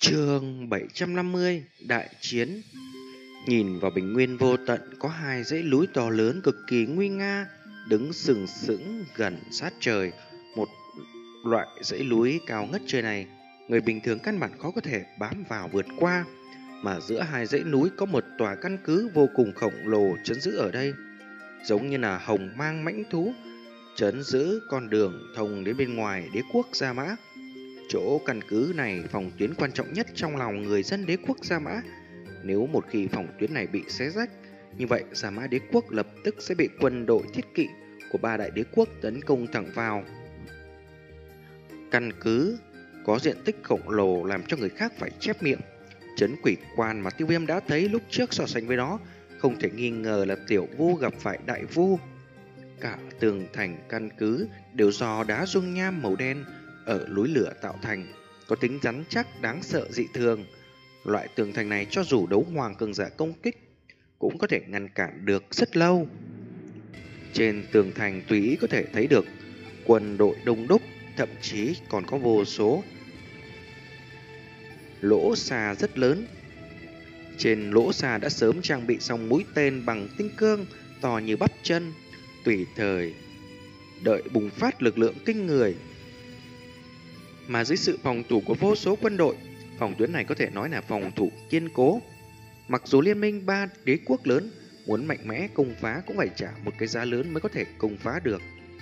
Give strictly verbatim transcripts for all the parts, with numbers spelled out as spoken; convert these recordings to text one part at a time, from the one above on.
Chương bảy trăm năm mươi Đại chiến. Nhìn vào bình nguyên vô tận, có hai dãy núi to lớn cực kỳ nguy nga đứng sừng sững gần sát trời. Một loại dãy núi cao ngất trời này, người bình thường căn bản khó có thể bám vào vượt qua. Mà giữa hai dãy núi có một tòa căn cứ vô cùng khổng lồ trấn giữ ở đây, giống như là hồng mang mãnh thú trấn giữ con đường thông đến bên ngoài đế quốc Gia Mã. Chỗ căn cứ này phòng tuyến quan trọng nhất trong lòng người dân đế quốc Gia Mã. Nếu một khi phòng tuyến này bị xé rách, như vậy Gia Mã đế quốc lập tức sẽ bị quân đội thiết kỵ của ba đại đế quốc tấn công thẳng vào. Căn cứ có diện tích khổng lồ làm cho người khác phải chép miệng. Trấn quỷ quan mà Tiêu Viêm đã thấy lúc trước so sánh với nó, không thể nghi ngờ là tiểu vu gặp phải đại vu. Cả tường thành căn cứ đều do đá dung nham màu đen ở núi lửa tạo thành, có tính rắn chắc đáng sợ dị thường. Loại tường thành này cho dù đấu hoàng cường giả công kích cũng có thể ngăn cản được rất lâu. Trên tường thành tùy ý có thể thấy được quân đội đông đúc, thậm chí còn có vô số lỗ xà rất lớn. Trên lỗ xà đã sớm trang bị xong mũi tên bằng tinh cương to như bắp chân, tùy thời đợi bùng phát lực lượng kinh người. Mà dưới sự phòng thủ của vô số quân đội, phòng tuyến này có thể nói là phòng thủ kiên cố. Mặc dù liên minh ba đế quốc lớn muốn mạnh mẽ công phá cũng phải trả một cái giá lớn mới có thể công phá được.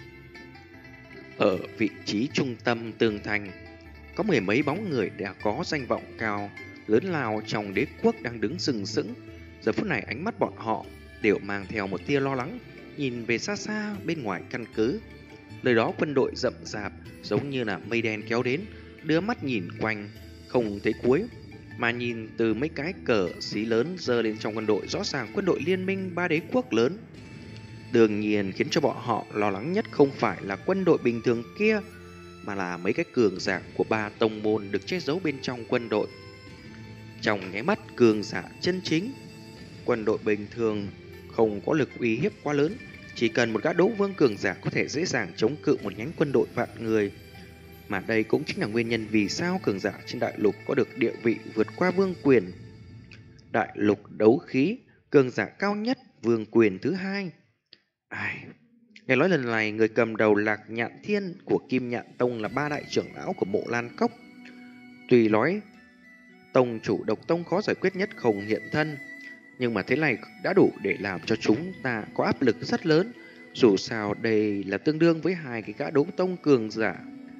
Ở vị trí trung tâm tường thành, có mười mấy bóng người đã có danh vọng cao lớn lao trong đế quốc đang đứng sừng sững. Giờ phút này ánh mắt bọn họ đều mang theo một tia lo lắng, nhìn về xa xa bên ngoài căn cứ. Nơi đó quân đội rậm rạp giống như là mây đen kéo đến, đưa mắt nhìn quanh không thấy cuối. Mà nhìn từ mấy cái cờ xí lớn giơ lên trong quân đội, rõ ràng quân đội liên minh ba đế quốc lớn. Đương nhiên khiến cho bọn họ lo lắng nhất không phải là quân đội bình thường kia, mà là mấy cái cường giả của ba tông môn được che giấu bên trong quân đội. Trong nháy mắt cường giả chân chính, quân đội bình thường không có lực uy hiếp quá lớn, chỉ cần một gã đấu vương cường giả có thể dễ dàng chống cự một nhánh quân đội vạn người. Mà đây cũng chính là nguyên nhân vì sao cường giả trên đại lục có được địa vị vượt qua vương quyền. Đại lục đấu khí, cường giả cao nhất, vương quyền thứ hai. Ai... Nghe nói lần này người cầm đầu Lạc Nhạn Thiên của Kim Nhạn Tông là ba đại trưởng lão của Mộ Lan Cốc. Tuy nói tông chủ độc tông khó giải quyết nhất không hiện thân, nhưng mà thế này đã đủ để làm cho chúng ta có áp lực rất lớn. Dù sao đây là tương đương với hai cái gã đấu tông cường giả.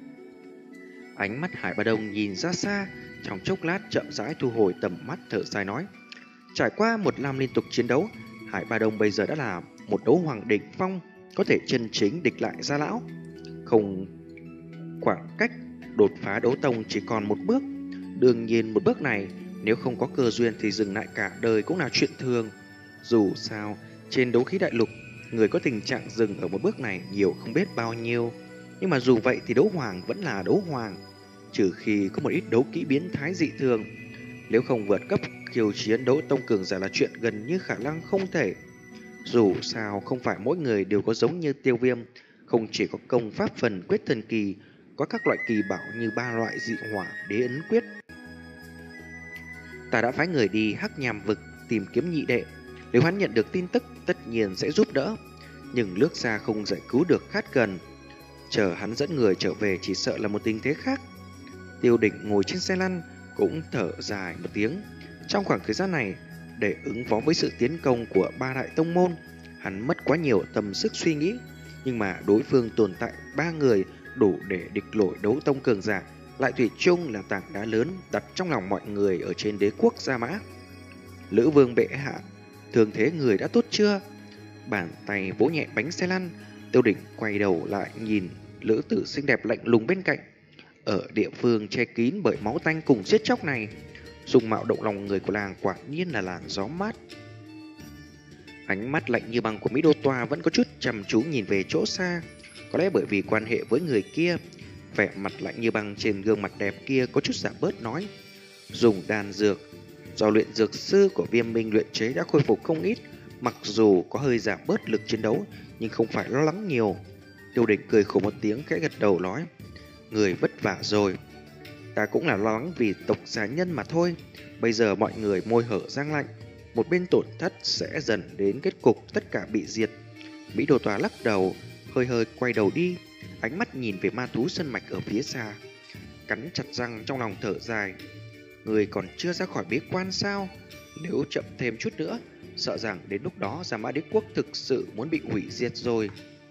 Ánh mắt Hải Ba Đông nhìn ra xa, trong chốc lát chậm rãi thu hồi tầm mắt, thở dài nói: trải qua một năm liên tục chiến đấu, Hải Ba Đông bây giờ đã là một đấu hoàng đỉnh phong, có thể chân chính địch lại Gia Lão. Không, khoảng cách đột phá đấu tông chỉ còn một bước. Đương nhiên một bước này nếu không có cơ duyên thì dừng lại cả đời cũng là chuyện thường. Dù sao trên đấu khí đại lục, người có tình trạng dừng ở một bước này nhiều không biết bao nhiêu. Nhưng mà dù vậy thì đấu hoàng vẫn là đấu hoàng, trừ khi có một ít đấu kỹ biến thái dị thường. Nếu không vượt cấp khiêu chiến đấu tông cường giả là chuyện gần như khả năng không thể. Dù sao không phải mỗi người đều có giống như Tiêu Viêm, không chỉ có công pháp phần quyết thần kỳ, có các loại kỳ bảo như ba loại dị hỏa đế ấn quyết. Ta đã phái người đi Hắc Nham vực tìm kiếm nhị đệ, nếu hắn nhận được tin tức tất nhiên sẽ giúp đỡ, nhưng lướt xa không giải cứu được Khát Gần. Chờ hắn dẫn người trở về chỉ sợ là một tình thế khác. Tiêu Đỉnh ngồi trên xe lăn cũng thở dài một tiếng. Trong khoảng thời gian này, để ứng phó với sự tiến công của ba đại tông môn, hắn mất quá nhiều tâm sức suy nghĩ. Nhưng mà đối phương tồn tại ba người đủ để địch nổi đấu tông cường giả, lại thủy chung là tảng đá lớn đặt trong lòng mọi người ở trên đế quốc Gia Mã. Lữ Vương bệ hạ, thường thế người đã tốt chưa? Bàn tay vỗ nhẹ bánh xe lăn, Tiêu Đỉnh quay đầu lại nhìn lữ tử xinh đẹp lạnh lùng bên cạnh. Ở địa phương che kín bởi máu tanh cùng giết chóc này, dung mạo động lòng người của làng quả nhiên là làng gió mát. Ánh mắt lạnh như băng của Mỹ Đô Toa vẫn có chút chăm chú nhìn về chỗ xa. Có lẽ bởi vì quan hệ với người kia, vẻ mặt lạnh như băng trên gương mặt đẹp kia có chút giảm bớt, nói: dùng đan dược do luyện dược sư của Viêm Minh luyện chế đã khôi phục không ít, mặc dù có hơi giảm bớt lực chiến đấu nhưng không phải lo lắng nhiều. Tiêu Đỉnh cười khổ một tiếng, khẽ gật đầu nói: người vất vả rồi. Ta cũng là lo lắng vì tộc gia nhân mà thôi. Bây giờ mọi người môi hở răng lạnh, một bên tổn thất sẽ dần đến kết cục tất cả bị diệt. Mỹ Đồ Tòa lắc đầu, hơi hơi quay đầu đi, ánh mắt nhìn về ma thú sân mạch ở phía xa, cắn chặt răng trong lòng thở dài. Người còn chưa ra khỏi bế quan sao? Nếu chậm thêm chút nữa, sợ rằng đến lúc đó Gia Mã Đế Quốc thực sự muốn bị hủy diệt rồi.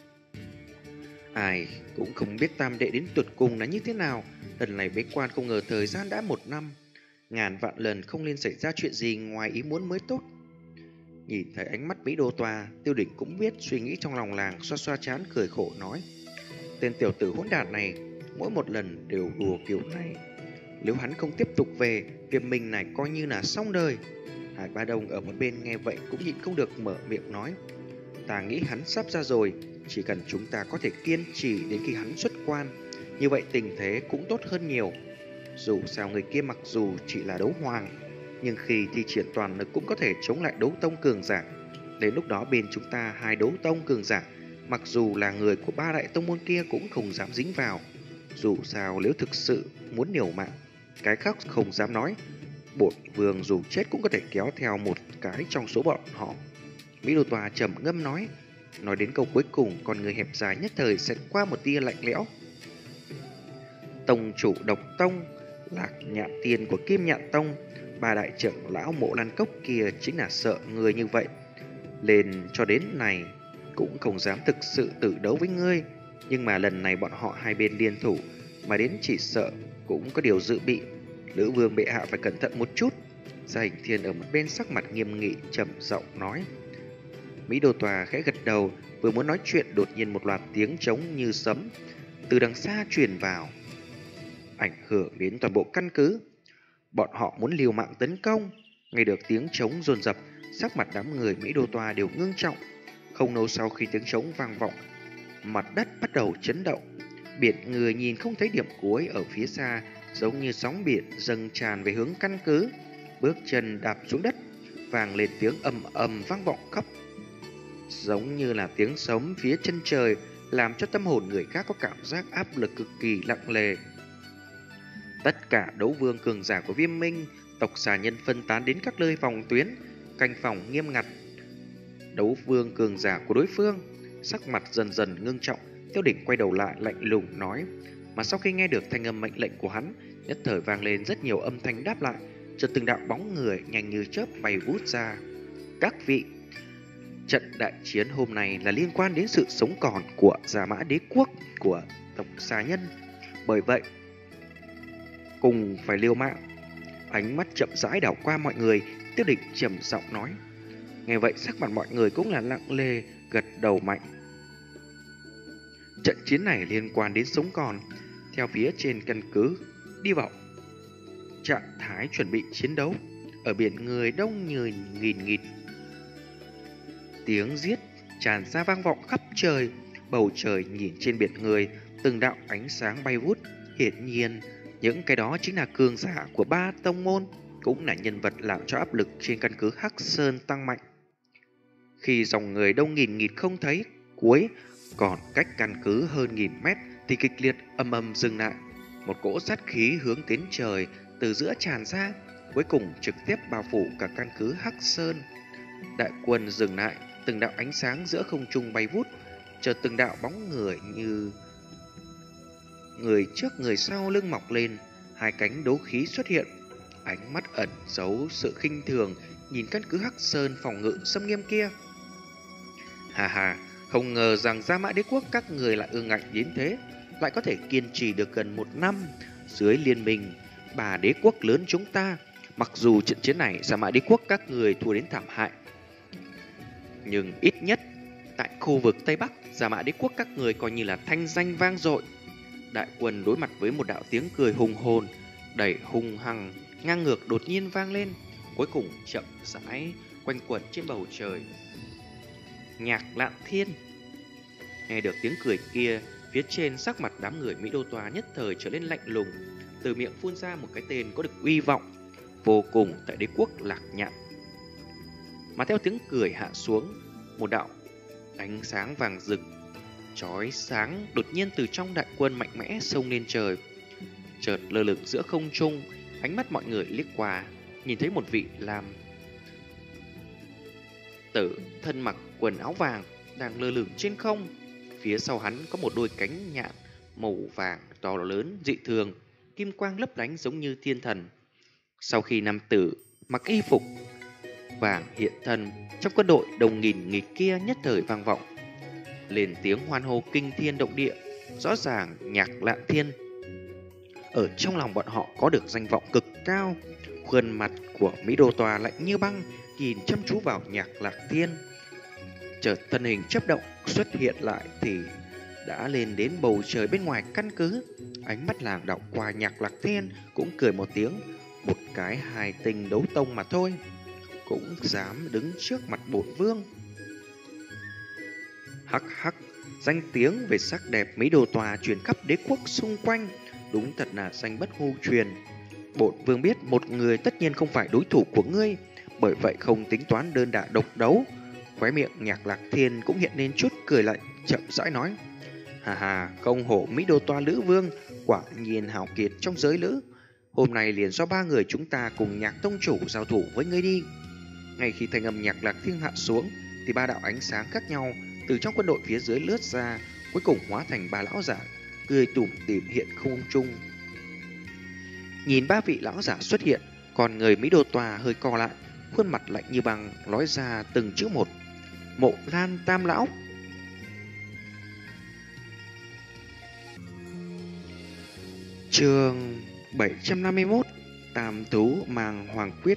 Ai cũng không biết tam đệ đến tuyệt cùng là như thế nào. Lần này bế quan không ngờ thời gian đã một năm. Ngàn vạn lần không nên xảy ra chuyện gì ngoài ý muốn mới tốt. Nhìn thấy ánh mắt Mỹ Đô Tòa, Tiêu Đỉnh cũng biết suy nghĩ trong lòng làng, xoa xoa chán cười khổ nói: tên tiểu tử hỗn đản này mỗi một lần đều đùa kiểu này. Nếu hắn không tiếp tục về, việc mình này coi như là xong đời. Hải Ba Đông ở một bên nghe vậy cũng nhịn không được mở miệng nói: ta nghĩ hắn sắp ra rồi, chỉ cần chúng ta có thể kiên trì đến khi hắn xuất quan, như vậy tình thế cũng tốt hơn nhiều. Dù sao người kia mặc dù chỉ là đấu hoàng, nhưng khi thi triển toàn lực cũng có thể chống lại đấu tông cường giả. Đến lúc đó bên chúng ta hai đấu tông cường giả, mặc dù là người của ba đại tông môn kia cũng không dám dính vào. Dù sao nếu thực sự muốn liều mạng, cái khác không dám nói, bổn vương dù chết cũng có thể kéo theo một cái trong số bọn họ. Mỹ Đô Tòa trầm ngâm nói. Nói đến câu cuối cùng, con người hẹp dài nhất thời sẽ qua một tia lạnh lẽo. Tông chủ Độc Tông, Lạc Nhạn Tiên của Kim Nhạn Tông, ba đại trưởng lão Mộ Lan Cốc kia chính là sợ người như vậy. Lên cho đến này cũng không dám thực sự tử đấu với ngươi. Nhưng mà lần này bọn họ hai bên liên thủ, mà đến chỉ sợ cũng có điều dự bị. Lữ vương bệ hạ phải cẩn thận một chút. Gia Hình Thiên ở một bên sắc mặt nghiêm nghị trầm giọng nói. Mỹ Đô Tòa khẽ gật đầu, vừa muốn nói chuyện đột nhiên một loạt tiếng trống như sấm từ đằng xa truyền vào, ảnh hưởng đến toàn bộ căn cứ. Bọn họ muốn liều mạng tấn công. Nghe được tiếng trống dồn dập, sắc mặt đám người Mỹ Đô Tòa đều ngưng trọng. Không lâu sau khi tiếng trống vang vọng, mặt đất bắt đầu chấn động. Biển người nhìn không thấy điểm cuối ở phía xa, giống như sóng biển dâng tràn về hướng căn cứ. Bước chân đạp xuống đất, vang lên tiếng ầm ầm vang vọng khắp, giống như là tiếng sấm phía chân trời, làm cho tâm hồn người khác có cảm giác áp lực cực kỳ nặng nề. Tất cả đấu vương cường giả của Viêm Minh, tộc xà nhân phân tán đến các nơi phòng tuyến, canh phòng nghiêm ngặt. Đấu vương cường giả của đối phương, sắc mặt dần dần ngưng trọng. Tiêu Đỉnh quay đầu lại lạnh lùng nói, mà sau khi nghe được thanh âm mệnh lệnh của hắn, nhất thời vang lên rất nhiều âm thanh đáp lại, chợt từng đạo bóng người nhanh như chớp bay vút ra. Các vị, trận đại chiến hôm nay là liên quan đến sự sống còn của Gia Mã Đế Quốc, của tộc xà nhân. Bởi vậy, cùng phải liều mạng. Ánh mắt chậm rãi đảo qua mọi người, Tiêu Đỉnh trầm giọng nói. Nghe vậy sắc mặt mọi người cũng là lặng lề, gật đầu mạnh. Trận chiến này liên quan đến sống còn. Theo phía trên căn cứ đi vào trạng thái chuẩn bị chiến đấu. Ở biển người đông như nghìn nghịt, tiếng giết tràn ra vang vọng khắp trời. Bầu trời nhìn trên biển người, từng đạo ánh sáng bay vút. Hiển nhiên những cái đó chính là cường giả của ba tông môn, cũng là nhân vật làm cho áp lực trên căn cứ Hắc Sơn tăng mạnh. Khi dòng người đông nghìn nghịt không thấy cuối, còn cách căn cứ hơn nghìn mét thì kịch liệt âm âm dừng lại. Một cỗ sát khí hướng đến trời từ giữa tràn ra, cuối cùng trực tiếp bao phủ cả căn cứ Hắc Sơn. Đại quân dừng lại, từng đạo ánh sáng giữa không trung bay vút, chợt từng đạo bóng người như người trước người sau lưng mọc lên, hai cánh đấu khí xuất hiện, ánh mắt ẩn giấu sự khinh thường nhìn căn cứ Hắc Sơn phòng ngự xâm nghiêm kia. Hà hà, không ngờ rằng Gia Mã Đế Quốc các người lại ương ngạnh đến thế, lại có thể kiên trì được gần một năm dưới liên minh bà đế quốc lớn chúng ta. Mặc dù trận chiến này Gia Mã Đế Quốc các người thua đến thảm hại, nhưng ít nhất tại khu vực Tây Bắc, Gia Mã Đế Quốc các người coi như là thanh danh vang dội. Đại quân đối mặt với một đạo tiếng cười hùng hồn, đầy hung hăng, ngang ngược đột nhiên vang lên, cuối cùng chậm rãi quanh quẩn trên bầu trời. Nhạc Lạn Thiên. Nghe được tiếng cười kia, phía trên sắc mặt đám người Mỹ Đô Tòa nhất thời trở nên lạnh lùng, từ miệng phun ra một cái tên có được uy vọng vô cùng tại đế quốc Lạc Nhạn. Mà theo tiếng cười hạ xuống, một đạo ánh sáng vàng rực chói sáng đột nhiên từ trong đại quân mạnh mẽ xông lên trời. chợt lơ lửng giữa không trung. Ánh mắt mọi người liếc qua, nhìn thấy một vị làm tử thân mặc quần áo vàng đang lơ lửng trên không. Phía sau hắn có một đôi cánh nhạn màu vàng to lớn dị thường, kim quang lấp lánh giống như thiên thần. Sau khi nam tử mặc y phục vàng hiện thân trong quân đội đồng nghìn nghịch kia nhất thời vang vọng lên tiếng hoan hô kinh thiên động địa. Rõ ràng Nhạc Lạc Thiên ở trong lòng bọn họ có được danh vọng cực cao. Khuôn mặt của Mỹ Đô Tòa lạnh như băng, nhìn chăm chú vào Nhạc Lạc Thiên. Chợt thân hình chớp động xuất hiện lại thì đã lên đến bầu trời bên ngoài căn cứ. Ánh mắt làng đọng qua Nhạc Lạc Thiên cũng cười một tiếng. Một cái hài tình đấu tông mà thôi, cũng dám đứng trước mặt bổn vương. Hắc hắc, danh tiếng về sắc đẹp Mỹ Đô Tòa truyền khắp đế quốc xung quanh, đúng thật là danh bất hư truyền. Bổn vương biết một người tất nhiên không phải đối thủ của ngươi, bởi vậy không tính toán đơn đả độc đấu. Khóe miệng Nhạc Lạc Thiên cũng hiện lên chút cười lạnh, chậm rãi nói: Hà hà, không hổ Mỹ Đô Toa Lữ Vương, quả nhiên hào kiệt trong giới lữ. Hôm nay liền do ba người chúng ta cùng Nhạc Tông Chủ giao thủ với ngươi đi. Ngay khi thanh âm Nhạc Lạc Thiên hạ xuống, thì ba đạo ánh sáng khác nhau từ trong quân đội phía dưới lướt ra, cuối cùng hóa thành ba lão giả cười tủm tỉm hiện không trung. Nhìn ba vị lão giả xuất hiện, còn người Mỹ Đô Tòa hơi co lại, khuôn mặt lạnh như băng nói ra từng chữ một: Mộ Lan Tam Lão. Chương bảy trăm năm mươi mốt, Tam Thú Mang Hoàng Quyết.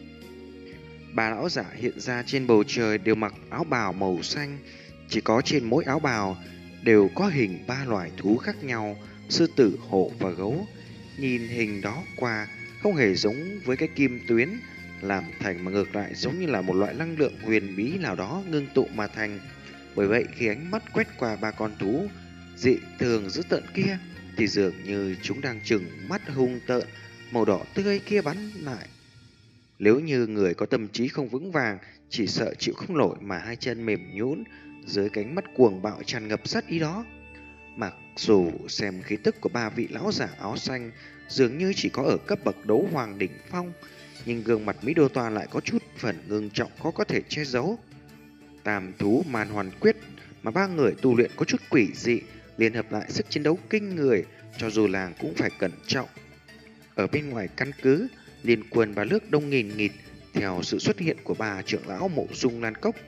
Ba lão giả hiện ra trên bầu trời đều mặc áo bào màu xanh, chỉ có trên mỗi áo bào đều có hình ba loài thú khác nhau: sư tử, hổ và gấu. Nhìn hình đó qua không hề giống với cái kim tuyến làm thành, mà ngược lại giống như là một loại năng lượng huyền bí nào đó ngưng tụ mà thành. Bởi vậy khi ánh mắt quét qua ba con thú dị thường dữ tợn kia, thì dường như chúng đang trừng mắt hung tợn màu đỏ tươi kia bắn lại. Nếu như người có tâm trí không vững vàng, chỉ sợ chịu không nổi mà hai chân mềm nhũn dưới cánh mắt cuồng bạo tràn ngập sát ý đó. Mặc dù xem khí tức của ba vị lão giả áo xanh dường như chỉ có ở cấp bậc đấu hoàng đỉnh phong, nhưng gương mặt Mỹ Đô Toa lại có chút phần ngưng trọng khó có thể che giấu. Tam Thú Man Hoàn Quyết mà ba người tu luyện có chút quỷ dị, liên hợp lại sức chiến đấu kinh người, cho dù làng cũng phải cẩn trọng. Ở bên ngoài căn cứ, liên quân và nước đông nghìn nghịt theo sự xuất hiện của bà trưởng lão Mộ Dung Lan Cốc.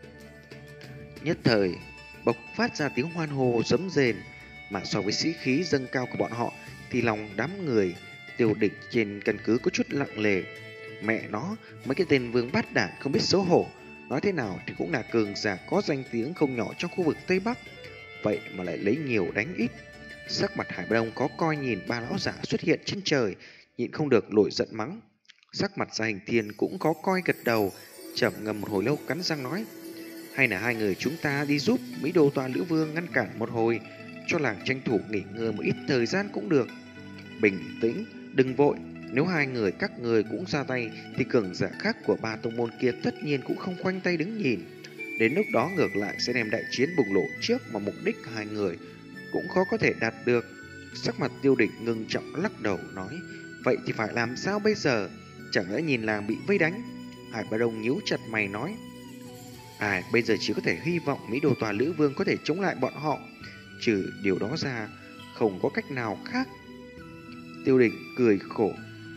Nhất thời bộc phát ra tiếng hoan hô rấm rền, mà so với sĩ khí dâng cao của bọn họ thì lòng đám người Tiêu Địch trên căn cứ có chút lặng lề. Mẹ nó, mấy cái tên vương bát đản không biết xấu hổ, nói thế nào thì cũng là cường giả có danh tiếng không nhỏ trong khu vực Tây Bắc, vậy mà lại lấy nhiều đánh ít. Sắc mặt Hải Ba Đông có coi nhìn ba lão giả xuất hiện trên trời, nhịn không được nổi giận mắng. Sắc mặt Gia Hình Thiên cũng có coi gật đầu, trầm ngâm một hồi lâu cắn răng nói: hay là hai người chúng ta đi giúp Mỹ Đô Toa Lữ Vương ngăn cản một hồi, cho làng tranh thủ nghỉ ngơi một ít thời gian cũng được. Bình tĩnh, đừng vội. Nếu hai người các người cũng ra tay thì cường giả khác của ba tông môn kia tất nhiên cũng không khoanh tay đứng nhìn. Đến lúc đó ngược lại sẽ đem đại chiến bùng nổ trước mà mục đích hai người cũng khó có thể đạt được. Sắc mặt Tiêu Địch ngưng trọng lắc đầu nói: vậy thì phải làm sao bây giờ? Chẳng lẽ nhìn làng bị vây đánh? Hải Ba Đông nhíu chặt mày nói: à, bây giờ chỉ có thể hy vọng Mỹ Đô Tòa Lữ Vương có thể chống lại bọn họ, trừ điều đó ra không có cách nào khác. Tiêu Địch cười khổ,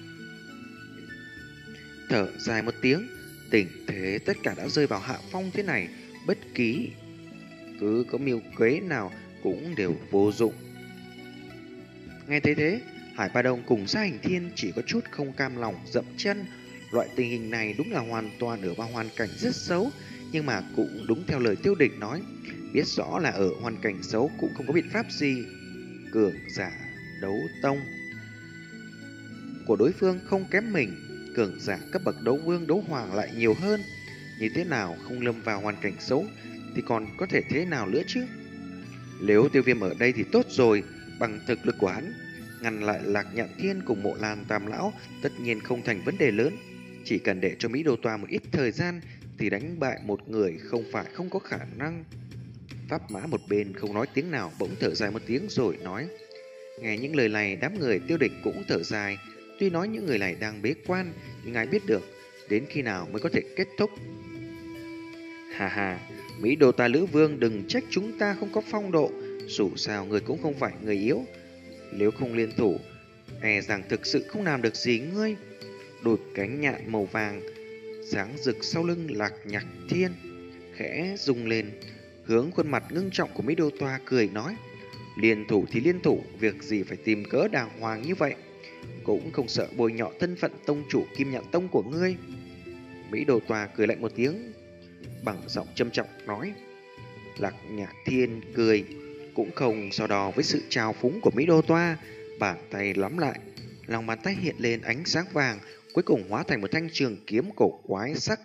thở dài một tiếng. Tình thế tất cả đã rơi vào hạ phong thế này, bất kỳ cứ có mưu kế nào cũng đều vô dụng. Nghe thấy thế, Hải Ba Đông cùng Gia Hình Thiên chỉ có chút không cam lòng dậm chân. Loại tình hình này đúng là hoàn toàn ở vào hoàn cảnh rất xấu, nhưng mà cũng đúng theo lời Tiêu Địch nói, biết rõ là ở hoàn cảnh xấu cũng không có biện pháp gì. Cường giả đấu tông của đối phương không kém mình, cường giả cấp bậc đấu vương đấu hoàng lại nhiều hơn, như thế nào không lâm vào hoàn cảnh xấu thì còn có thể thế nào nữa chứ? Nếu Tiêu Viêm ở đây thì tốt rồi, bằng thực lực của hắn ngăn lại Lạc Nhạn Thiên cùng Mộ Lan Tam Lão tất nhiên không thành vấn đề lớn. Chỉ cần để cho Mỹ Đô Toa một ít thời gian thì đánh bại một người không phải không có khả năng. Pháp Mã một bên không nói tiếng nào, bỗng thở dài một tiếng rồi nói: Nghe những lời này, đám người Tiêu Địch cũng thở dài. Tuy nói những người này đang bế quan, nhưng ai biết được đến khi nào mới có thể kết thúc. Hà hà, Mỹ Đồ ta Lữ Vương, đừng trách chúng ta không có phong độ. Dù sao người cũng không phải người yếu. Nếu không liên thủ, e rằng thực sự không làm được gì ngươi. Đôi cánh nhạn màu vàng sáng rực sau lưng Lạc Nhạc Thiên khẽ rung lên, hướng khuôn mặt ngưng trọng của Mỹ Đô Toa cười nói: liên thủ thì liên thủ, việc gì phải tìm cớ đàng hoàng như vậy, cũng không sợ bôi nhọ thân phận tông chủ Kim Nhạn Tông của ngươi. Mỹ Đô Toa cười lạnh một tiếng, bằng giọng trầm trọng nói. Lạc Nhạc Thiên cười, cũng không so đo với sự trào phúng của Mỹ Đô Toa, bàn tay nắm lại, lòng bàn tay hiện lên ánh sáng vàng, cuối cùng hóa thành một thanh trường kiếm cổ quái sắc.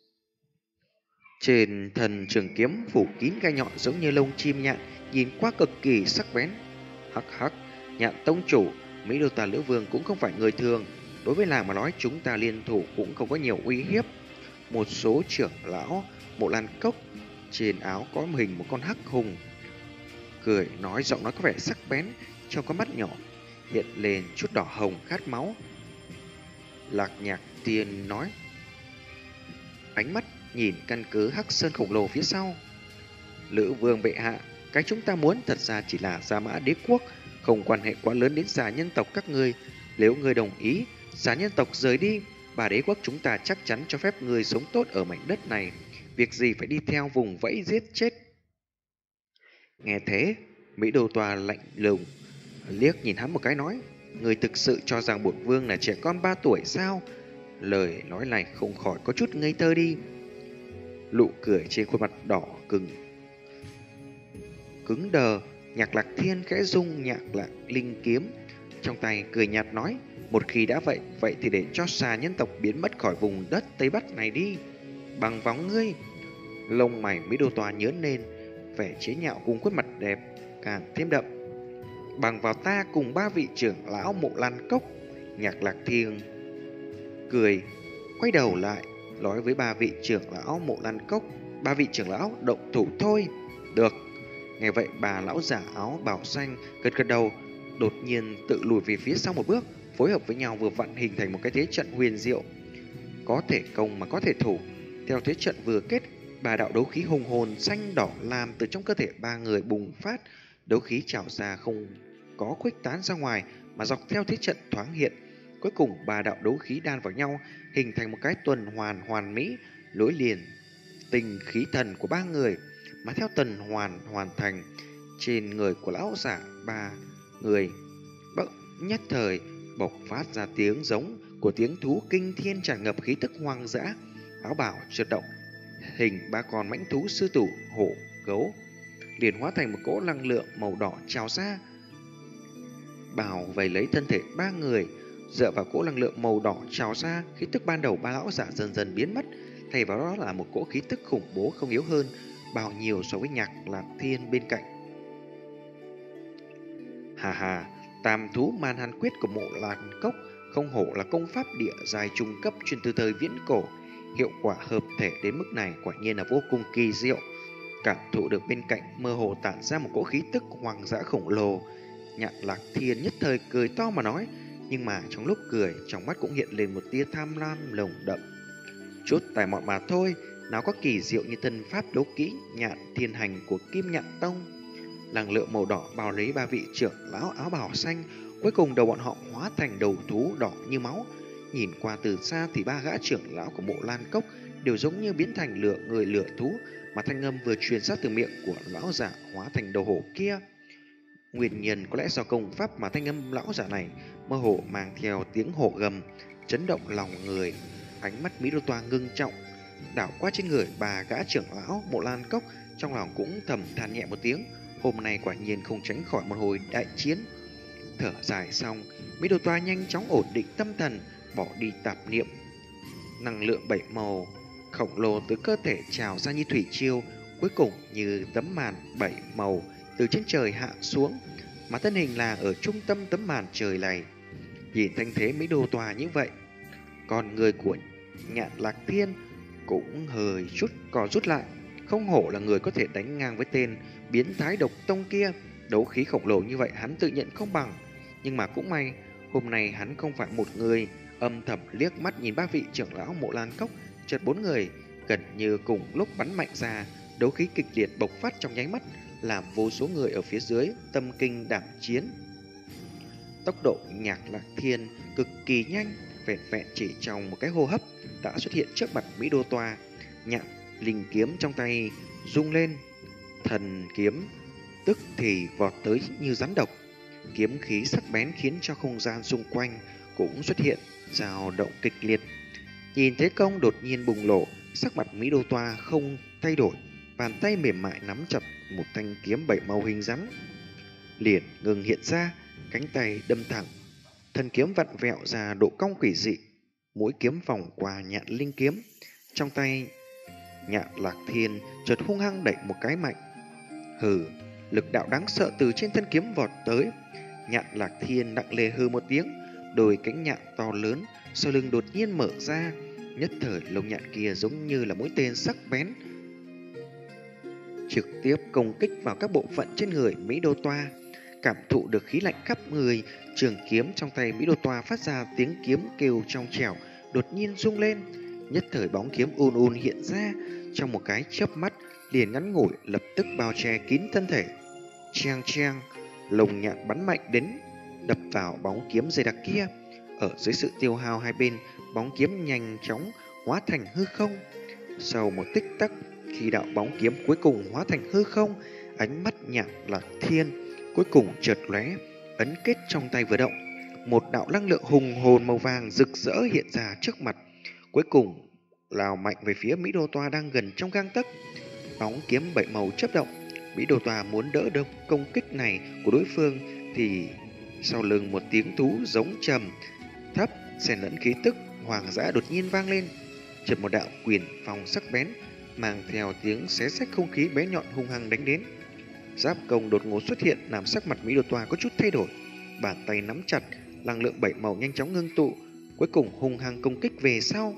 Trên thân trường kiếm phủ kín gai nhọn giống như lông chim nhạn, nhìn qua cực kỳ sắc bén. Hắc hắc, Nhạn tông chủ, Mỹ Đô Tà Lữ Vương cũng không phải người thường. Đối với làng mà nói, chúng ta liên thủ cũng không có nhiều uy hiếp. Một số trưởng lão Mộ Lan Cốc trên áo có hình một con hắc hùng, cười nói, giọng nói có vẻ sắc bén, trong con mắt nhỏ hiện lên chút đỏ hồng khát máu. Lạc Nhạc Tiên nói, ánh mắt nhìn căn cứ Hắc Sơn khổng lồ phía sau. Lữ Vương bệ hạ, cái chúng ta muốn thật ra chỉ là Gia Mã Đế quốc, không quan hệ quá lớn đến xà nhân tộc các ngươi. Nếu ngươi đồng ý, xà nhân tộc rời đi, bà đế quốc chúng ta chắc chắn cho phép ngươi sống tốt ở mảnh đất này. Việc gì phải đi theo vùng vẫy giết chết. Nghe thế, Mỹ Đô Tòa lạnh lùng liếc nhìn hắn một cái nói, ngươi thực sự cho rằng bổn vương là trẻ con ba tuổi sao? Lời nói này không khỏi có chút ngây thơ đi. Nụ cười trên khuôn mặt đỏ cứng cứng đờ. Nhạc Lạc Thiên khẽ rung nhạc lạc linh kiếm trong tay, cười nhạt nói, một khi đã vậy, vậy thì để cho xà nhân tộc biến mất khỏi vùng đất Tây Bắc này đi. Bằng vóng ngươi. Lông mày Mỹ Đô Tòa nhớn lên, vẻ chế nhạo cùng khuôn mặt đẹp càng thêm đậm. Bằng vào ta cùng ba vị trưởng lão Mộ Lan Cốc. Nhạc Lạc Thiên cười, quay đầu lại nói với ba vị trưởng lão Mộ Lan Cốc, ba vị trưởng lão động thủ thôi. Được. Nghe vậy, bà lão giả áo bào xanh gật gật đầu, đột nhiên tự lùi về phía sau một bước, phối hợp với nhau vừa vặn hình thành một cái thế trận huyền diệu, có thể công mà có thể thủ. Theo thế trận vừa kết, bà đạo đấu khí hùng hồn xanh đỏ lam từ trong cơ thể ba người bùng phát, đấu khí trào ra không có khuếch tán ra ngoài mà dọc theo thế trận thoáng hiện. Cuối cùng ba đạo đấu khí đan vào nhau, hình thành một cái tuần hoàn hoàn mỹ, nối liền tình khí thần của ba người. Mà theo tuần hoàn hoàn thành, trên người của lão giả ba người bỗng nhất thời bộc phát ra tiếng giống của tiếng thú kinh thiên, tràn ngập khí tức hoang dã. Áo bào chợt động, hình ba con mãnh thú sư tử, hổ, gấu liền hóa thành một cỗ năng lượng màu đỏ trào ra, bảo vây lấy thân thể ba người. Dựa vào cỗ năng lượng màu đỏ trào ra, khí tức ban đầu ba lão giả dần dần biến mất, thay vào đó là một cỗ khí tức khủng bố không yếu hơn bao nhiêu so với Nhạc Lạc Thiên bên cạnh. Hà hà, tam thú man hàn quyết của Mộ Lan Cốc không hổ là công pháp địa giai trung cấp truyền từ thời viễn cổ, hiệu quả hợp thể đến mức này quả nhiên là vô cùng kỳ diệu. Cảm thụ được bên cạnh mơ hồ tản ra một cỗ khí tức hoang dã khổng lồ, Nhạc Lạc Thiên nhất thời cười to mà nói, nhưng mà trong lúc cười, trong mắt cũng hiện lên một tia tham lam lồng đậm. Chút tài mọn mà thôi, nào có kỳ diệu như thân pháp đấu kỹ Nhạn Thiên Hành của Kim Nhạn Tông. Năng lượng màu đỏ bao lấy ba vị trưởng lão áo bào xanh, cuối cùng đầu bọn họ hóa thành đầu thú đỏ như máu. Nhìn qua từ xa thì ba gã trưởng lão của Mộ Lan Cốc đều giống như biến thành lửa người lửa thú, mà thanh âm vừa truyền ra từ miệng của lão giả hóa thành đầu hổ kia. Nguyên nhân có lẽ do công pháp mà thanh âm lão giả này mơ hồ mang theo tiếng hổ gầm, chấn động lòng người. Ánh mắt Mỹ Đô Toa ngưng trọng đảo qua trên người bà gã trưởng lão Mộ Lan Cốc, trong lòng cũng thầm than nhẹ một tiếng. Hôm nay quả nhiên không tránh khỏi một hồi đại chiến. Thở dài xong, Mỹ Đô Toa nhanh chóng ổn định tâm thần, bỏ đi tạp niệm. Năng lượng bảy màu khổng lồ từ cơ thể trào ra như thủy triều, cuối cùng như tấm màn bảy màu từ trên trời hạ xuống, mà thân hình là ở trung tâm tấm màn trời này. Nhìn thanh thế Mỹ Đô Toa như vậy, còn người của Nhạn Lạc Thiên cũng hơi chút cò rút lại. Không hổ là người có thể đánh ngang với tên biến thái độc tông kia, đấu khí khổng lồ như vậy hắn tự nhận không bằng. Nhưng mà cũng may, hôm nay hắn không phải một người. Âm thầm liếc mắt nhìn ba vị trưởng lão Mộ Lan Cốc, chợt bốn người gần như cùng lúc bắn mạnh ra, đấu khí kịch liệt bộc phát trong nháy mắt, làm vô số người ở phía dưới tâm kinh đảm chiến. Tốc độ Nhạc Lạc Thiên cực kỳ nhanh, vẹn vẹn chỉ trong một cái hô hấp đã xuất hiện trước mặt Mỹ Đô Toa. Nhạn linh kiếm trong tay rung lên, thần kiếm tức thì vọt tới như rắn độc. Kiếm khí sắc bén khiến cho không gian xung quanh cũng xuất hiện dao động kịch liệt. Nhìn thế công đột nhiên bùng nổ, sắc mặt Mỹ Đô Toa không thay đổi, bàn tay mềm mại nắm chặt một thanh kiếm bảy màu hình rắn, liền ngừng hiện ra, cánh tay đâm thẳng, thân kiếm vặn vẹo ra độ cong quỷ dị, mũi kiếm vòng qua Nhạn linh kiếm trong tay. Nhạn Lạc Thiên chợt hung hăng đẩy một cái mạnh, hừ, lực đạo đáng sợ từ trên thân kiếm vọt tới. Nhạn Lạc Thiên nặng lề hừ một tiếng, đôi cánh nhạn to lớn sau lưng đột nhiên mở ra, nhất thời lông nhạn kia giống như là mũi tên sắc bén, trực tiếp công kích vào các bộ phận trên người Mỹ Đô Toa. Cảm thụ được khí lạnh khắp người, trường kiếm trong tay Mỹ Đô Toa phát ra tiếng kiếm kêu trong trẻo, đột nhiên rung lên. Nhất thời bóng kiếm ùn ùn hiện ra, trong một cái chớp mắt liền ngắn ngủi lập tức bao che kín thân thể. Chang chang, lồng nhạn bắn mạnh đến, đập vào bóng kiếm dày đặc kia. Ở dưới sự tiêu hao hai bên, bóng kiếm nhanh chóng hóa thành hư không. Sau một tích tắc, khi đạo bóng kiếm cuối cùng hóa thành hư không, ánh mắt Nhạn Lạc Thiên cuối cùng chợt lóe, ấn kết trong tay vừa động, một đạo năng lượng hùng hồn màu vàng rực rỡ hiện ra trước mặt, cuối cùng lao mạnh về phía Mỹ Đô Toa đang gần trong gang tấc. Bóng kiếm bảy màu chớp động, Mỹ Đô Toa muốn đỡ được công kích này của đối phương thì sau lưng một tiếng thú giống trầm thấp xen lẫn khí tức hoàng dã đột nhiên vang lên, chợt một đạo quyền phong sắc bén mang theo tiếng xé xách không khí bé nhọn hung hăng đánh đến. Giáp công đột ngột xuất hiện làm sắc mặt Mỹ Đô Toa có chút thay đổi, bàn tay nắm chặt, năng lượng bảy màu nhanh chóng ngưng tụ, cuối cùng hung hăng công kích về sau.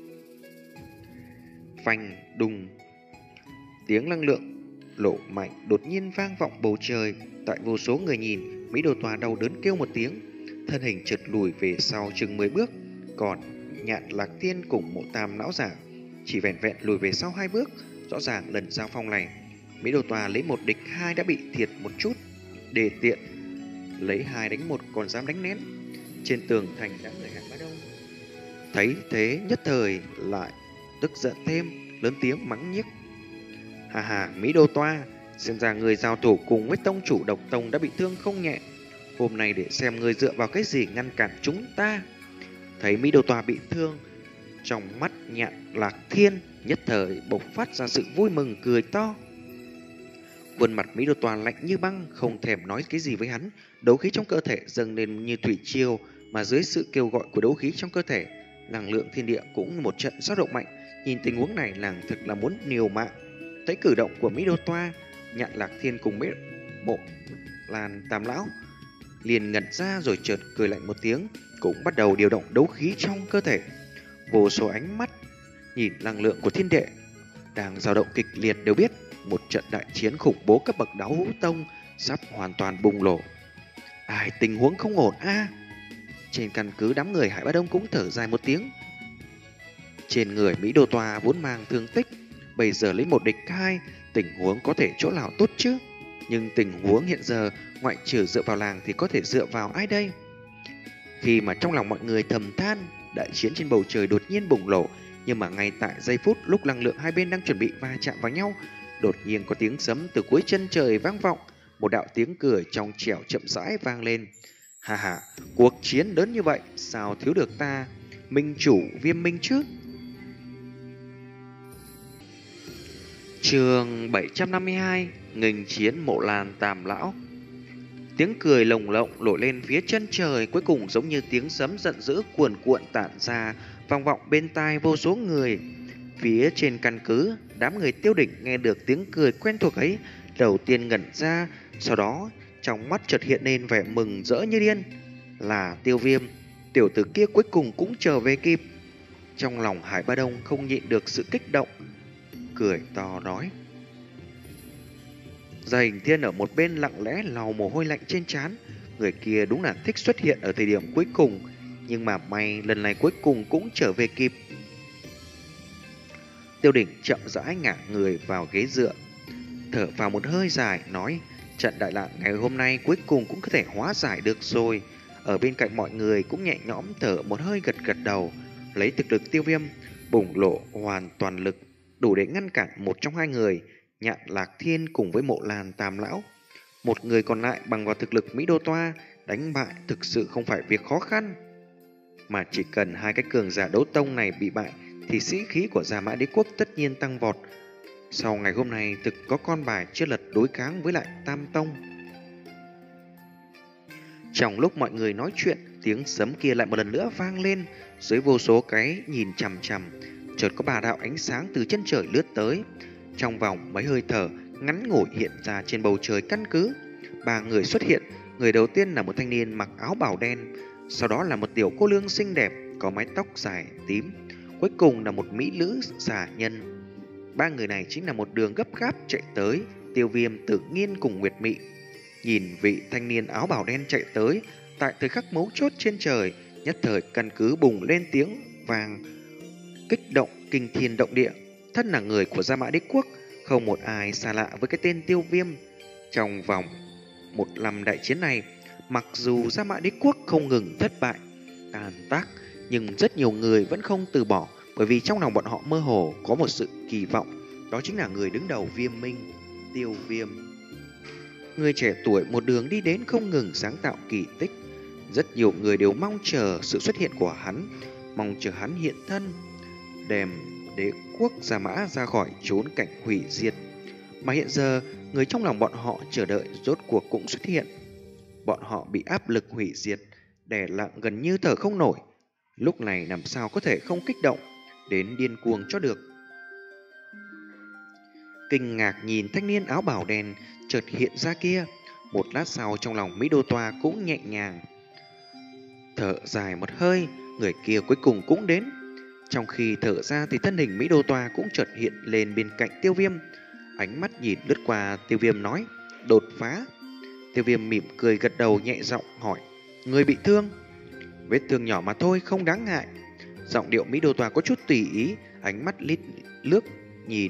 Phanh đùng, tiếng năng lượng lộ mạnh đột nhiên vang vọng bầu trời. Tại vô số người nhìn, Mỹ Đô Toa đau đớn kêu một tiếng, thân hình chợt lùi về sau chừng mười bước, còn Nhạn Lạc Thiên cùng Mộ Tam lão giả chỉ vẹn vẹn lùi về sau hai bước. Rõ ràng lần giao phong này Mỹ Đô Toa lấy một địch hai đã bị thiệt một chút, để tiện lấy hai đánh một còn dám đánh nén. Trên tường thành đám người Hàn Bá Đông thấy thế nhất thời lại tức giận thêm, lớn tiếng mắng nhiếc. Hà hà, Mỹ Đô Toa, xem ra người giao thủ cùng với tông chủ Độc Tông đã bị thương không nhẹ, hôm nay để xem người dựa vào cái gì ngăn cản chúng ta. Thấy Mỹ Đô Toa bị thương, trong mắt Nhạn Lạc Thiên nhất thời bộc phát ra sự vui mừng cười to. Khuôn mặt Mỹ Đô Toa lạnh như băng, không thèm nói cái gì với hắn. Đấu khí trong cơ thể dâng lên như thủy triều, mà dưới sự kêu gọi của đấu khí trong cơ thể, năng lượng thiên địa cũng một trận dao động mạnh. Nhìn tình huống này, nàng thực là muốn liều mạng. Thấy cử động của Mỹ Đô Toa, Nhạn Lạc Thiên cùng với Mộ Lan Tam lão liền ngẩn ra rồi chợt cười lạnh một tiếng, cũng bắt đầu điều động đấu khí trong cơ thể. Vô số ánh mắt nhìn năng lượng của thiên địa đang dao động kịch liệt đều biết một trận đại chiến khủng bố cấp bậc đấu tông sắp hoàn toàn bùng nổ. Ai, tình huống không ổn a. À? Trên căn cứ, đám người Hải Bá Đông cũng thở dài một tiếng. Trên người Mỹ Đô Toa vốn mang thương tích, bây giờ lấy một địch hai, tình huống có thể chỗ nào tốt chứ? Nhưng tình huống hiện giờ, ngoại trừ dựa vào làng thì có thể dựa vào ai đây? Khi mà trong lòng mọi người thầm than, đại chiến trên bầu trời đột nhiên bùng nổ, nhưng mà ngay tại giây phút lúc năng lượng hai bên đang chuẩn bị va chạm vào nhau, đột nhiên có tiếng sấm từ cuối chân trời vang vọng, một đạo tiếng cười trong trẻo chậm rãi vang lên. Hà hà, cuộc chiến lớn như vậy, sao thiếu được ta, minh chủ Viêm Minh chứ? Chương bảy trăm năm mươi hai, nghênh chiến Mộ Lan Tam lão. Tiếng cười lồng lộng nổi lên phía chân trời, cuối cùng giống như tiếng sấm giận dữ cuồn cuộn tản ra, vang vọng bên tai vô số người. Phía trên căn cứ, đám người Tiêu Đỉnh nghe được tiếng cười quen thuộc ấy, đầu tiên ngẩn ra, sau đó trong mắt chợt hiện lên vẻ mừng rỡ như điên. Là Tiêu Viêm, tiểu tử kia cuối cùng cũng trở về kịp. Trong lòng Hải Bá Đông không nhịn được sự kích động, cười to nói. Gia Hình Thiên ở một bên lặng lẽ lau mồ hôi lạnh trên trán, Người kia đúng là thích xuất hiện ở thời điểm cuối cùng, nhưng mà may lần này cuối cùng cũng trở về kịp. Tiêu Đỉnh chậm rãi ngả người vào ghế dựa, thở vào một hơi dài, nói: trận đại nạn ngày hôm nay cuối cùng cũng có thể hóa giải được rồi. Ở bên cạnh mọi người cũng nhẹ nhõm thở một hơi, gật gật đầu. Lấy thực lực Tiêu Viêm bùng lộ hoàn toàn lực, đủ để ngăn cản một trong hai người, Nhạn Lạc Thiên cùng với Mộ Lan Tam Lão. Một người còn lại bằng vào thực lực Mỹ Đô Toa, đánh bại thực sự không phải việc khó khăn. Mà chỉ cần hai cái cường giả đấu tông này bị bại, thì sĩ khí của Gia Mã Đế Quốc tất nhiên tăng vọt. Sau ngày hôm nay thực có con bài chưa lật đối kháng với lại Tam Tông. Trong lúc mọi người nói chuyện, tiếng sấm kia lại một lần nữa vang lên. Dưới vô số cái nhìn chằm chằm, chợt có ba đạo ánh sáng từ chân trời lướt tới. Trong vòng mấy hơi thở ngắn ngủi hiện ra trên bầu trời căn cứ, ba người xuất hiện. Người đầu tiên là một thanh niên mặc áo bào đen, sau đó là một tiểu cô nương xinh đẹp có mái tóc dài tím, cuối cùng là một mỹ nữ xà nhân. Ba người này chính là một đường gấp gáp chạy tới. Tiêu Viêm, Tự Nhiên cùng Nguyệt Mị nhìn vị thanh niên áo bào đen chạy tới, tại thời khắc mấu chốt trên trời, nhất thời căn cứ bùng lên tiếng vàng kích động kinh thiên động địa. Thân là người của Gia Mã Đế Quốc, không một ai xa lạ với cái tên Tiêu Viêm. Trong vòng một năm đại chiến này, mặc dù Gia Mã Đế Quốc không ngừng thất bại, tàn tác, nhưng rất nhiều người vẫn không từ bỏ, bởi vì trong lòng bọn họ mơ hồ có một sự kỳ vọng, đó chính là người đứng đầu Viêm Minh, Tiêu Viêm. Người trẻ tuổi một đường đi đến không ngừng sáng tạo kỳ tích. Rất nhiều người đều mong chờ sự xuất hiện của hắn, mong chờ hắn hiện thân, đem đế quốc Gia Mã ra khỏi chốn cảnh hủy diệt. Mà hiện giờ, người trong lòng bọn họ chờ đợi rốt cuộc cũng xuất hiện. Bọn họ bị áp lực hủy diệt, đè nặng gần như thở không nổi. Lúc này làm sao có thể không kích động đến điên cuồng cho được. Kinh ngạc nhìn thanh niên áo bào đen chợt hiện ra kia, một lát sau trong lòng Mỹ Đô Toa cũng nhẹ nhàng thở dài một hơi. Người kia cuối cùng cũng đến. Trong khi thở ra thì thân hình Mỹ Đô Toa cũng chợt hiện lên bên cạnh Tiêu Viêm. Ánh mắt nhìn lướt qua Tiêu Viêm nói: đột phá. Tiêu Viêm mỉm cười gật đầu, nhẹ giọng hỏi: người bị thương? Vết thương nhỏ mà thôi, không đáng ngại. Giọng điệu Mỹ Đô Toa có chút tùy ý, ánh mắt lít lướt nhìn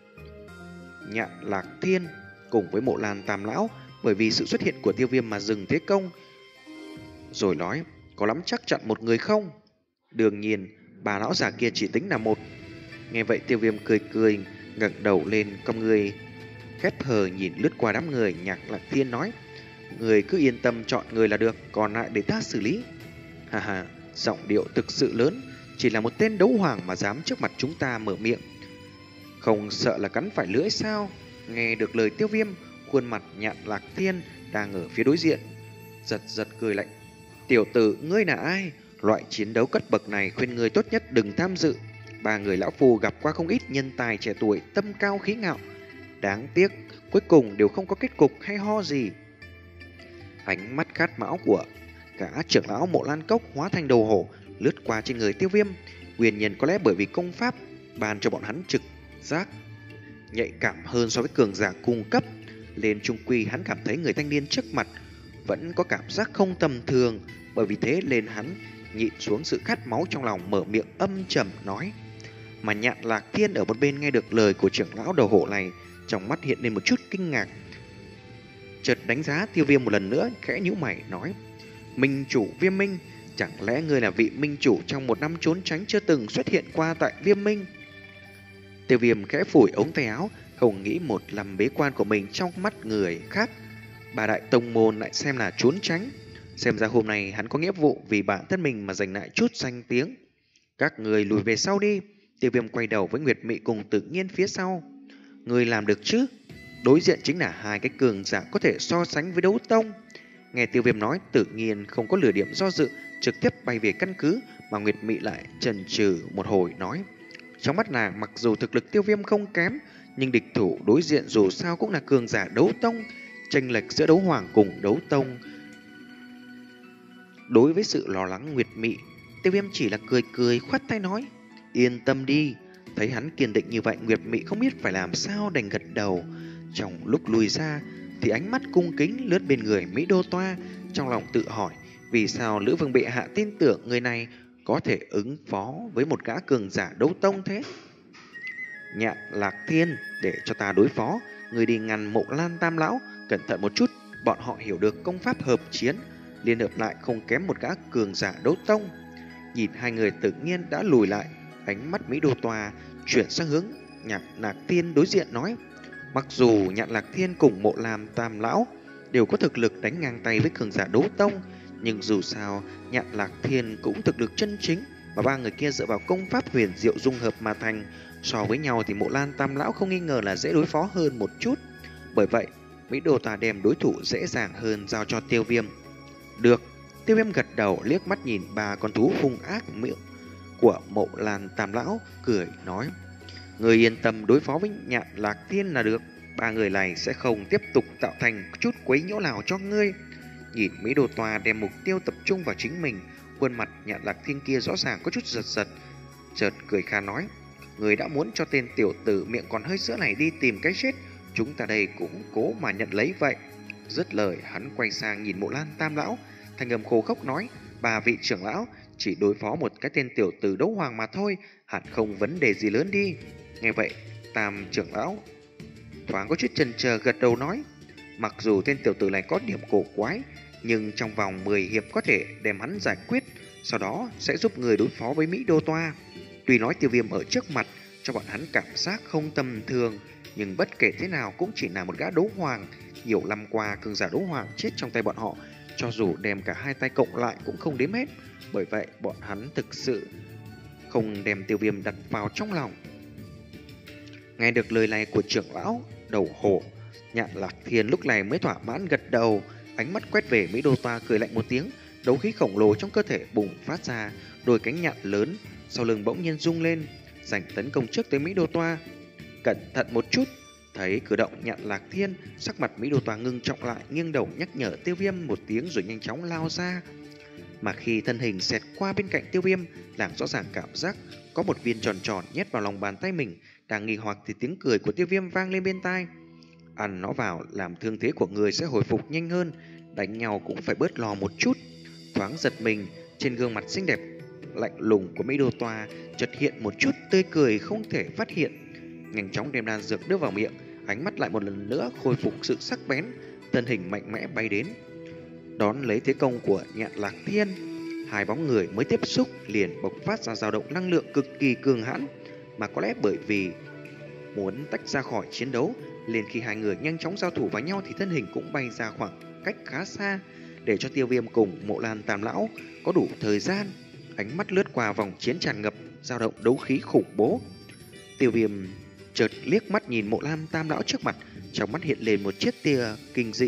Nhạn Lạc Thiên cùng với Mộ Lan Tam Lão, bởi vì sự xuất hiện của Tiêu Viêm mà dừng thế công, rồi nói: có lắm chắc chặn một người không? Đương nhiên, bà lão già kia chỉ tính là một. Nghe vậy Tiêu Viêm cười cười, ngẩng đầu lên, con người khép hờ nhìn lướt qua đám người. Nhạn Lạc Thiên nói: người cứ yên tâm chọn người là được, còn lại để ta xử lý. Hà hà, giọng điệu thực sự lớn, chỉ là một tên đấu hoàng mà dám trước mặt chúng ta mở miệng, không sợ là cắn phải lưỡi sao? Nghe được lời Tiêu Viêm, khuôn mặt Nhạn Lạc Thiên đang ở phía đối diện giật giật cười lạnh: tiểu tử, ngươi là ai? Loại chiến đấu cấp bậc này khuyên ngươi tốt nhất đừng tham dự. Ba người lão phù gặp qua không ít nhân tài trẻ tuổi tâm cao khí ngạo, đáng tiếc cuối cùng đều không có kết cục hay ho gì. Ánh mắt khát máu của cả trưởng lão Mộ Lan Cốc hóa thành đầu hổ lướt qua trên người Tiêu Viêm. Nguyên nhân có lẽ bởi vì công pháp ban cho bọn hắn trực giác nhạy cảm hơn so với cường giả cung cấp, nên trung quy hắn cảm thấy người thanh niên trước mặt vẫn có cảm giác không tầm thường. Bởi vì thế nên hắn nhịn xuống sự khát máu trong lòng, mở miệng âm trầm nói. Mà Nhạn Lạc Thiên ở một bên nghe được lời của trưởng lão đầu hộ này, trong mắt hiện lên một chút kinh ngạc, chợt đánh giá Tiêu Viêm một lần nữa, khẽ nhíu mày nói: Minh chủ Viêm Minh, chẳng lẽ ngươi là vị minh chủ trong một năm trốn tránh chưa từng xuất hiện qua tại Viêm Minh? Tiêu Viêm khẽ phủi ống tay áo, không nghĩ một lần bế quan của mình trong mắt người khác, bà đại tông môn lại xem là trốn tránh. Xem ra hôm nay hắn có nghĩa vụ vì bản thân mình mà giành lại chút danh tiếng. Các người lùi về sau đi. Tiêu Viêm quay đầu với Nguyệt Mị cùng Tự Nhiên phía sau. Người làm được chứ? Đối diện chính là hai cái cường giả có thể so sánh với đấu tông. Nghe Tiêu Viêm nói, Tự Nhiên không có lửa điểm do dự, trực tiếp bay về căn cứ, mà Nguyệt Mị lại chần chừ một hồi nói. Trong mắt nàng, mặc dù thực lực Tiêu Viêm không kém, nhưng địch thủ đối diện dù sao cũng là cường giả đấu tông. Chênh lệch giữa đấu hoàng cùng đấu tông. Đối với sự lo lắng Nguyệt Mị, Tiêu Viêm chỉ là cười cười khoát tay nói: Yên tâm đi. Thấy hắn kiên định như vậy, Nguyệt Mị không biết phải làm sao, đành gật đầu. Trong lúc lùi ra thì ánh mắt cung kính lướt bên người Mỹ Đô Toa, trong lòng tự hỏi vì sao Lữ Vương bệ hạ tin tưởng người này có thể ứng phó với một gã cường giả đấu tông thế. Nhạn Lạc Thiên, để cho ta đối phó, người đi ngăn Mộ Lan Tam lão, cẩn thận một chút, bọn họ hiểu được công pháp hợp chiến, liên hợp lại không kém một gã cường giả đấu tông. Nhìn hai người tự nhiên đã lùi lại, ánh mắt Mỹ Đô Tòa chuyển sang hướng Nhạn Lạc Thiên đối diện nói: mặc dù Nhạn Lạc Thiên cùng Mộ Lan Tam lão đều có thực lực đánh ngang tay với cường giả đấu tông, nhưng dù sao Nhạn Lạc Thiên cũng thực lực chân chính, mà ba người kia dựa vào công pháp huyền diệu dung hợp mà thành. So với nhau thì Mộ Lan Tam lão không nghi ngờ là dễ đối phó hơn một chút. Bởi vậy Mỹ Đô Tòa đem đối thủ dễ dàng hơn giao cho Tiêu Viêm. Được. Tiêu Viêm gật đầu, liếc mắt nhìn ba con thú hung ác miệng của Mộ Lan Tam lão, cười nói: người yên tâm đối phó với Nhạn Lạc Thiên là được. Ba người này sẽ không tiếp tục tạo thành chút quấy nhiễu nào cho ngươi. Nhìn Mỹ Đô Tòa đem mục tiêu tập trung vào chính mình, khuôn mặt Nhạn Lạc Thiên kia rõ ràng có chút giật giật, chợt cười kha nói: người đã muốn cho tên tiểu tử miệng còn hơi sữa này đi tìm cái chết, chúng ta đây cũng cố mà nhận lấy vậy. Dứt lời hắn quay sang nhìn Mộ Lan Tam lão, thanh âm khô khốc nói: bà vị trưởng lão, chỉ đối phó một cái tên tiểu tử đấu hoàng mà thôi, hẳn không vấn đề gì lớn đi. Nghe vậy Tam trưởng lão thoáng có chút chần chờ gật đầu nói: mặc dù tên tiểu tử này có điểm cổ quái, nhưng trong vòng mười hiệp có thể đem hắn giải quyết, sau đó sẽ giúp người đối phó với Mỹ Đô Toa. Tuy nói Tiêu Viêm ở trước mặt cho bọn hắn cảm giác không tầm thường, nhưng bất kể thế nào cũng chỉ là một gã đấu hoàng. Nhiều năm qua cường giả đấu hoàng chết trong tay bọn họ, cho dù đem cả hai tay cộng lại cũng không đếm hết. Bởi vậy bọn hắn thực sự không đem Tiêu Viêm đặt vào trong lòng. Nghe được lời này của trưởng lão đầu hổ, Nhạn Lạc Thiên lúc này mới thỏa mãn gật đầu, ánh mắt quét về Mỹ Đô Toa, cười lạnh một tiếng, đấu khí khổng lồ trong cơ thể bùng phát ra, đôi cánh nhạn lớn sau lưng bỗng nhiên rung lên, giành tấn công trước tới Mỹ Đô Toa. Cẩn thận một chút. Thấy cử động Nhạn Lạc Thiên, sắc mặt Mỹ Đô Toa ngưng trọng lại, nghiêng đầu nhắc nhở Tiêu Viêm một tiếng rồi nhanh chóng lao ra. Mà khi thân hình xẹt qua bên cạnh Tiêu Viêm, làm rõ ràng cảm giác có một viên tròn tròn nhét vào lòng bàn tay mình. Đang nghi hoặc thì tiếng cười của Tiêu Viêm vang lên bên tai: ăn nó vào làm thương thế của người sẽ hồi phục nhanh hơn, đánh nhau cũng phải bớt lo một chút. Thoáng giật mình, trên gương mặt xinh đẹp lạnh lùng của Mỹ Đô Toa chợt hiện một chút tươi cười không thể phát hiện, nhanh chóng đem đan dược đưa vào miệng, ánh mắt lại một lần nữa khôi phục sự sắc bén, thân hình mạnh mẽ bay đến đón lấy thế công của Nhạn Lạc Thiên. Hai bóng người mới tiếp xúc liền bộc phát ra dao động năng lượng cực kỳ cường hãn, mà có lẽ bởi vì muốn tách ra khỏi chiến đấu, liền khi hai người nhanh chóng giao thủ với nhau thì thân hình cũng bay ra khoảng cách khá xa, để cho Tiêu Viêm cùng Mộ Lan Tam lão có đủ thời gian. Ánh mắt lướt qua vòng chiến tràn ngập dao động đấu khí khủng bố. Tiêu Viêm chợt liếc mắt nhìn Mộ Lan Tam lão trước mặt, trong mắt hiện lên một chiếc tia kinh dị.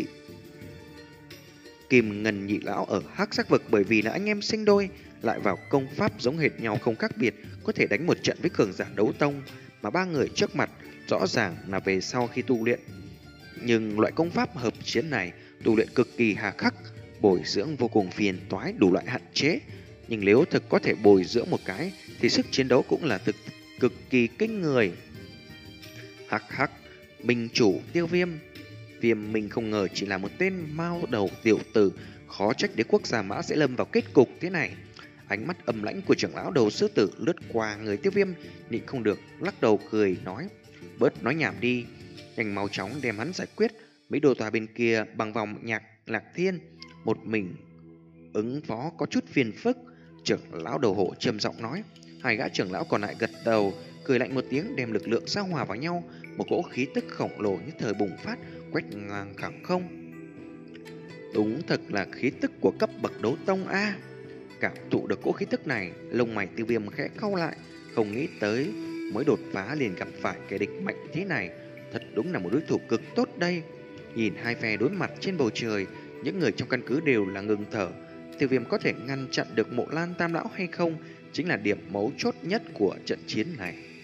Kim Ngân Nhị lão ở Hắc Sắc vực bởi vì là anh em sinh đôi, lại vào công pháp giống hệt nhau không khác biệt, có thể đánh một trận với cường giả đấu tông, mà ba người trước mặt rõ ràng là về sau khi tu luyện. Nhưng loại công pháp hợp chiến này tu luyện cực kỳ hà khắc, bồi dưỡng vô cùng phiền toái, đủ loại hạn chế. Nhưng nếu thực có thể bồi dưỡng một cái thì sức chiến đấu cũng là thực cực kỳ kinh người. Hắc hắc, minh chủ Tiêu Viêm. Viêm mình không ngờ chỉ là một tên mao đầu tiểu tử, khó trách đế quốc Gia Mã sẽ lâm vào kết cục thế này. Ánh mắt âm lãnh của trưởng lão đầu sư tử lướt qua người Tiêu Viêm, nhịn không được lắc đầu cười nói: bớt nói nhảm đi, nhanh mau chóng đem hắn giải quyết. Mỹ Đô Tòa bên kia bằng vòng Nhạc Lạc Thiên một mình ứng phó có chút phiền phức. Trưởng lão đầu hộ trầm giọng nói. Hai gã trưởng lão còn lại gật đầu, cười lạnh một tiếng, đem lực lượng giao hòa vào nhau, một cỗ khí tức khổng lồ nhất thời bùng phát, quét ngang khoảng không. Đúng thật là khí tức của cấp bậc đấu tông a. Cảm thụ được cỗ khí tức này, lông mày Tiêu Viêm khẽ cau lại, không nghĩ tới mới đột phá liền gặp phải kẻ địch mạnh thế này, thật đúng là một đối thủ cực tốt đây. Nhìn hai phe đối mặt trên bầu trời, những người trong căn cứ đều là ngừng thở. Tiêu Viêm có thể ngăn chặn được Mộ Lan Tam lão hay không chính là điểm mấu chốt nhất của trận chiến này.